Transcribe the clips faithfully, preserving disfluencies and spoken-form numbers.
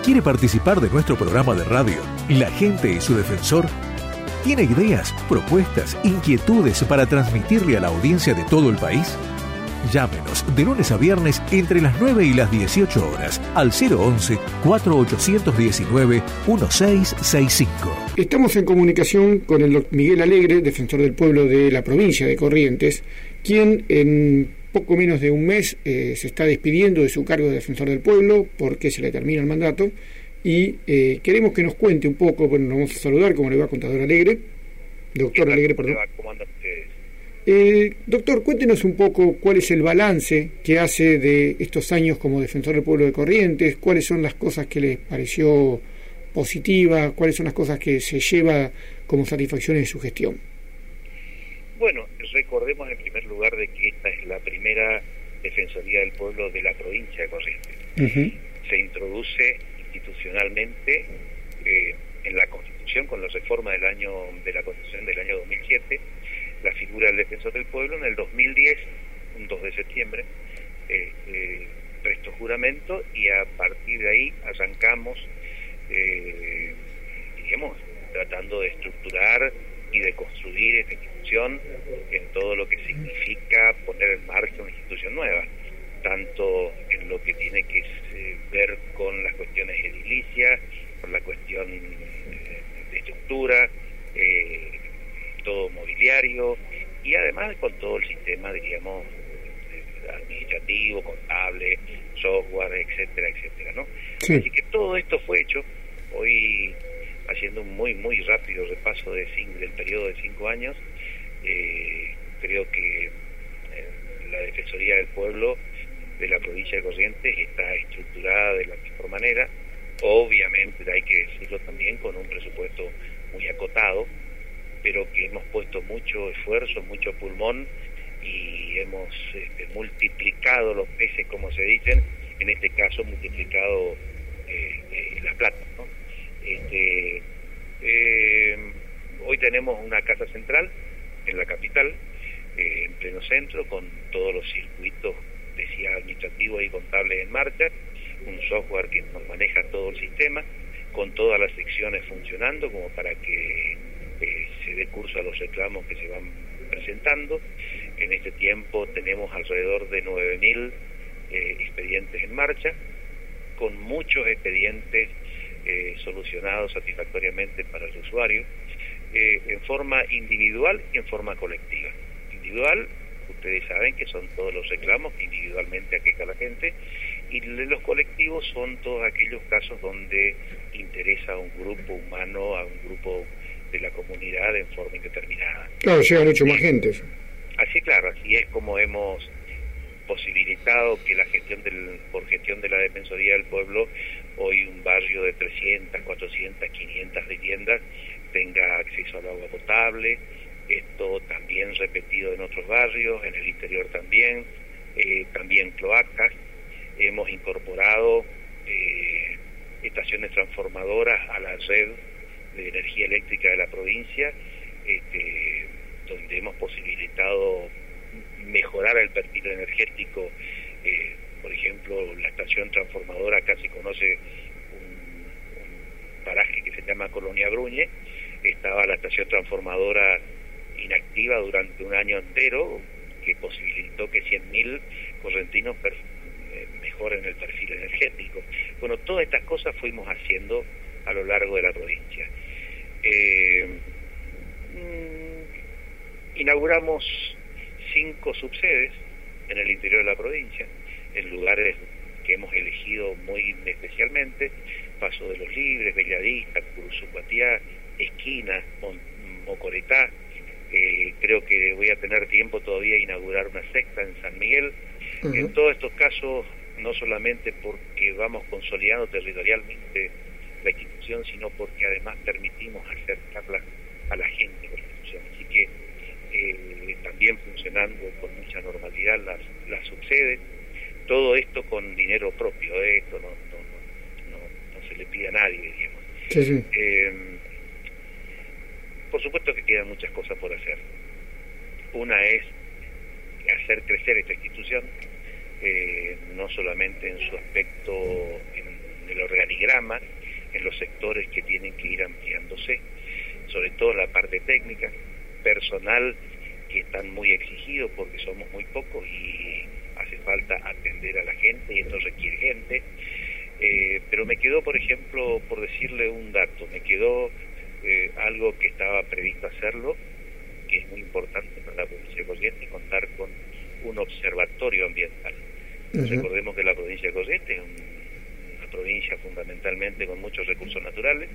¿Quiere participar de nuestro programa de radio, La Gente y su Defensor? ¿Tiene ideas, propuestas, inquietudes para transmitirle a la audiencia de todo el país? Llámenos de lunes a viernes entre las nueve y las dieciocho horas al cero once, cuatro ocho uno nueve, uno seis seis cinco. Estamos en comunicación con el doctor Miguel Alegre, defensor del pueblo de la provincia de Corrientes, quien en poco menos de un mes eh, se está despidiendo de su cargo de defensor del pueblo porque se le termina el mandato y eh, queremos que nos cuente un poco. Bueno, nos vamos a saludar, como le va, contador Alegre, doctor Alegre, perdón. ¿Cómo andan ustedes? Eh, doctor, cuéntenos un poco cuál es el balance que hace de estos años como defensor del pueblo de Corrientes, cuáles son las cosas que les pareció positivas, cuáles son las cosas que se lleva como satisfacciones de su gestión. Bueno, recordemos en primer lugar de que esta es la primera Defensoría del Pueblo de la provincia de Corrientes. Uh-huh. Se introduce institucionalmente eh, en la Constitución, con la reforma del año de la Constitución del año dos mil siete, la figura del Defensor del Pueblo. En el dos mil diez, un dos de septiembre, eh, eh, prestó juramento y a partir de ahí arrancamos, eh, digamos, tratando de estructurar y de construir esta institución en todo lo que significa poner en marcha una institución nueva, tanto en lo que tiene que ver con las cuestiones edilicias, con la cuestión de estructura, eh, todo mobiliario, y además con todo el sistema, diríamos, administrativo, contable, software, etcétera, etcétera, ¿no? Sí. Así que todo esto fue hecho. Hoy, haciendo un muy, muy rápido repaso de cinco, del periodo de cinco años, eh, creo que eh, la Defensoría del Pueblo de la provincia de Corrientes está estructurada de la mejor manera. Obviamente, hay que decirlo también, con un presupuesto muy acotado, pero que hemos puesto mucho esfuerzo, mucho pulmón, y hemos este, multiplicado los peces, como se dicen, en este caso multiplicado eh, eh, la plata, ¿no? Este, eh, hoy tenemos una casa central en la capital, eh, en pleno centro, con todos los circuitos, decía, administrativos y contables en marcha, un software que nos maneja todo el sistema, con todas las secciones funcionando como para que eh, se dé curso a los reclamos que se van presentando. En este tiempo tenemos alrededor de nueve mil eh, expedientes en marcha, con muchos expedientes eh, solucionados satisfactoriamente para el usuario, eh, en forma individual y en forma colectiva. Individual, ustedes saben que son todos los reclamos que individualmente aqueja a la gente, y los colectivos son todos aquellos casos donde interesa a un grupo humano, a un grupo de la comunidad en forma indeterminada. Claro, llega mucho más gente. Así, claro, así es como hemos posibilitado que la gestión del, por gestión de la Defensoría del Pueblo, hoy un barrio de trescientas, cuatrocientas, quinientas viviendas tenga acceso al agua potable. Esto también repetido en otros barrios, en el interior también, eh, también cloacas. Hemos incorporado eh, estaciones transformadoras a la red de energía eléctrica de la provincia, este, donde hemos posibilitado mejorar el perfil energético. Eh, por ejemplo, la estación transformadora, acá se conoce un, un paraje que se llama Colonia Bruñe, estaba la estación transformadora inactiva durante un año entero, que posibilitó que cien mil correntinos per, eh, mejoren el perfil energético. Bueno, todas estas cosas fuimos haciendo a lo largo de la provincia. Eh, mmm, inauguramos cinco subsedes en el interior de la provincia, en lugares que hemos elegido muy especialmente: Paso de los Libres, Bellavista, Curuzucuatiá, Esquina, Mon Mocoretá. Eh, creo que voy a tener tiempo todavía de inaugurar una sexta en San Miguel. Uh-huh. En todos estos casos, no solamente porque vamos consolidando territorialmente la institución, sino porque además permitimos acercarla a la gente con la institución. Así que eh, también funcionando con mucha normalidad las, las subsedes, todo esto con dinero propio, ¿eh? Esto no, no, no, no se le pide a nadie, digamos. Sí, sí. Eh, por supuesto que quedan muchas cosas por hacer. Una es hacer crecer esta institución, eh, no solamente en su aspecto en el organigrama, en los sectores que tienen que ir ampliándose, sobre todo la parte técnica, personal que están muy exigidos porque somos muy pocos y hace falta atender a la gente y esto requiere gente. Eh, pero me quedó, por ejemplo, por decirle un dato, me quedó eh, algo que estaba previsto hacerlo, que es muy importante para la provincia de Corrientes, contar con un observatorio ambiental. Uh-huh. Recordemos que la provincia de Corrientes es un, una provincia fundamentalmente con muchos recursos naturales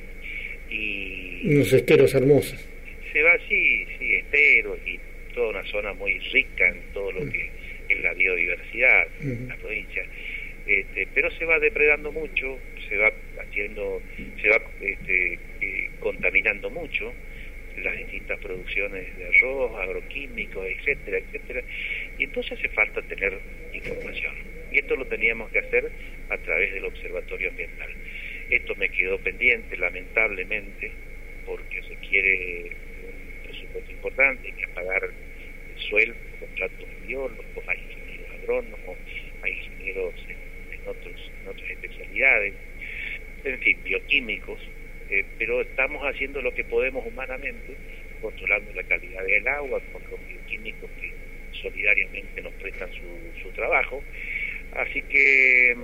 y unos esteros hermosos. Se va, sí, sí, esteros y toda una zona muy rica en todo lo uh-huh. que es la biodiversidad de uh-huh. la provincia. Este, pero se va depredando mucho, se va haciendo, se va este, eh, contaminando mucho las distintas producciones de arroz, agroquímicos, etcétera, etcétera, y entonces hace falta tener información. Y esto lo teníamos que hacer a través del Observatorio Ambiental. Esto me quedó pendiente, lamentablemente, porque requiere un presupuesto importante, hay que pagar el sueldo, contratos de biólogos, hay ingenieros agrónomos, hay ingenieros en, en, otros, en otras especialidades, en fin, bioquímicos. Eh, pero estamos haciendo lo que podemos humanamente, controlando la calidad del agua con los bioquímicos que solidariamente nos prestan su, su trabajo. Así que,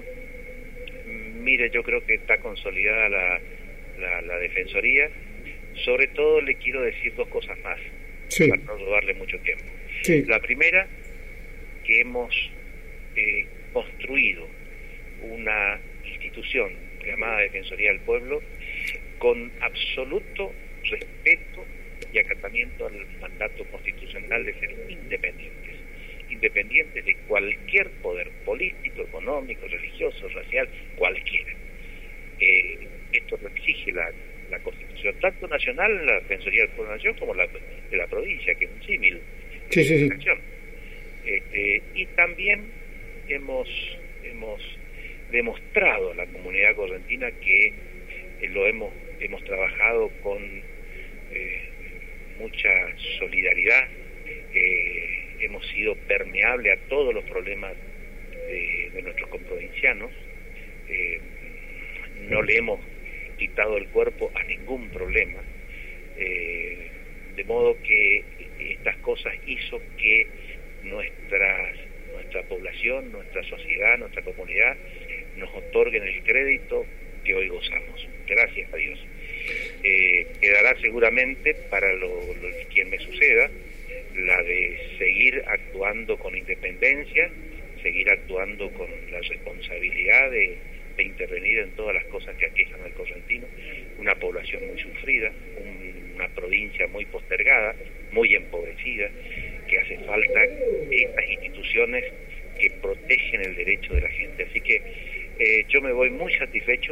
mire, yo creo que está consolidada la, la, la Defensoría. Sobre todo le quiero decir dos cosas más, sí, para no robarle mucho tiempo. Sí. La primera, que hemos eh, construido una institución llamada Defensoría del Pueblo con absoluto respeto y acatamiento al mandato constitucional de ser independientes, independientes de cualquier poder político, económico, religioso, racial, cualquiera. Eh, esto lo exige la, la Constitución, tanto nacional, la Defensoría del Pueblo de la Nación, como la de la provincia, que es un símil. Sí, sí, sí. Este, y también hemos, hemos demostrado a la comunidad correntina que eh, lo hemos hemos trabajado con eh, mucha solidaridad, eh, hemos sido permeables a todos los problemas de, de nuestros comprovincianos, eh, no le hemos quitado el cuerpo a ningún problema, eh, de modo que estas cosas hizo que nuestras, nuestra población, nuestra sociedad, nuestra comunidad nos otorguen el crédito que hoy gozamos. Gracias a Dios. Eh, quedará seguramente para lo, lo, quien me suceda la de seguir actuando con independencia, seguir actuando con la responsabilidad de, de intervenir en todas las cosas que aquejan al correntino, una población muy sufrida, un, una provincia muy postergada, muy empobrecida, que hace falta estas instituciones que protegen el derecho de la gente. Así que eh, yo me voy muy satisfecho,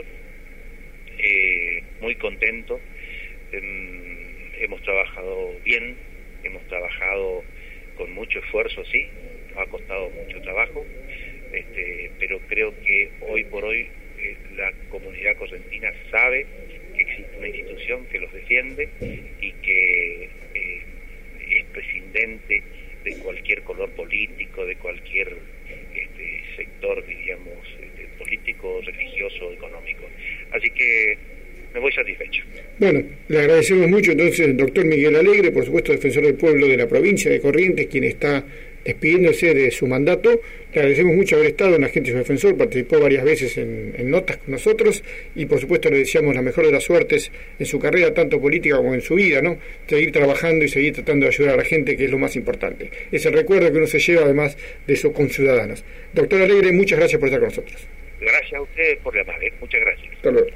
Eh, muy contento. Eh, hemos trabajado bien, hemos trabajado con mucho esfuerzo, sí, nos ha costado mucho trabajo, este, pero creo que hoy por hoy eh, la comunidad correntina sabe que existe una institución que los defiende y que eh, es prescindente de cualquier color político, de cualquier este, sector, diríamos, este, político, religioso, económico. Así que me voy satisfecho. Bueno, le agradecemos mucho entonces al doctor Miguel Alegre, por supuesto defensor del pueblo de la provincia de Corrientes, quien está despidiéndose de su mandato. Le agradecemos mucho haber estado en Agente y su Defensor, participó varias veces en, en notas con nosotros y por supuesto le deseamos la mejor de las suertes en su carrera, tanto política como en su vida, ¿no? Seguir trabajando y seguir tratando de ayudar a la gente, que es lo más importante. Es el recuerdo que uno se lleva además de sus conciudadanos. Doctor Alegre, muchas gracias por estar con nosotros. Gracias a ustedes por llamar, ¿eh? Muchas gracias. Hasta luego.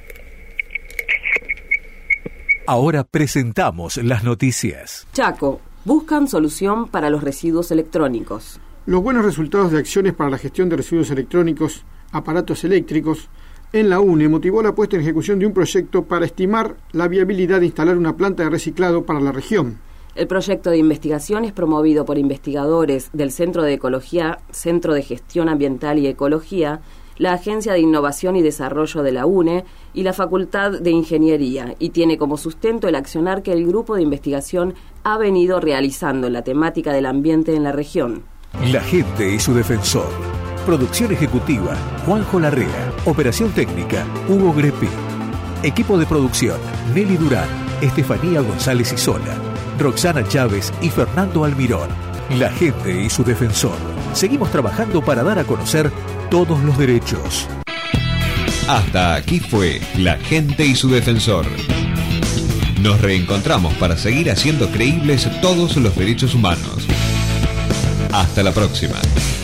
Ahora presentamos las noticias. Chaco, buscan solución para los residuos electrónicos. Los buenos resultados de acciones para la gestión de residuos electrónicos, aparatos eléctricos, en la U N E motivó la puesta en ejecución de un proyecto para estimar la viabilidad de instalar una planta de reciclado para la región. El proyecto de investigación es promovido por investigadores del Centro de Ecología, Centro de Gestión Ambiental y Ecología, la Agencia de Innovación y Desarrollo de la U N E y la Facultad de Ingeniería, y tiene como sustento el accionar que el grupo de investigación ha venido realizando en la temática del ambiente en la región. La gente y su defensor. Producción ejecutiva, Juanjo Larrea. Operación técnica, Hugo Grepi. Equipo de producción, Nelly Durán, Estefanía González Isola, Roxana Chávez y Fernando Almirón. La gente y su defensor. Seguimos trabajando para dar a conocer todos los derechos. Hasta aquí fue La gente y su defensor. Nos reencontramos para seguir haciendo creíbles todos los derechos humanos. Hasta la próxima.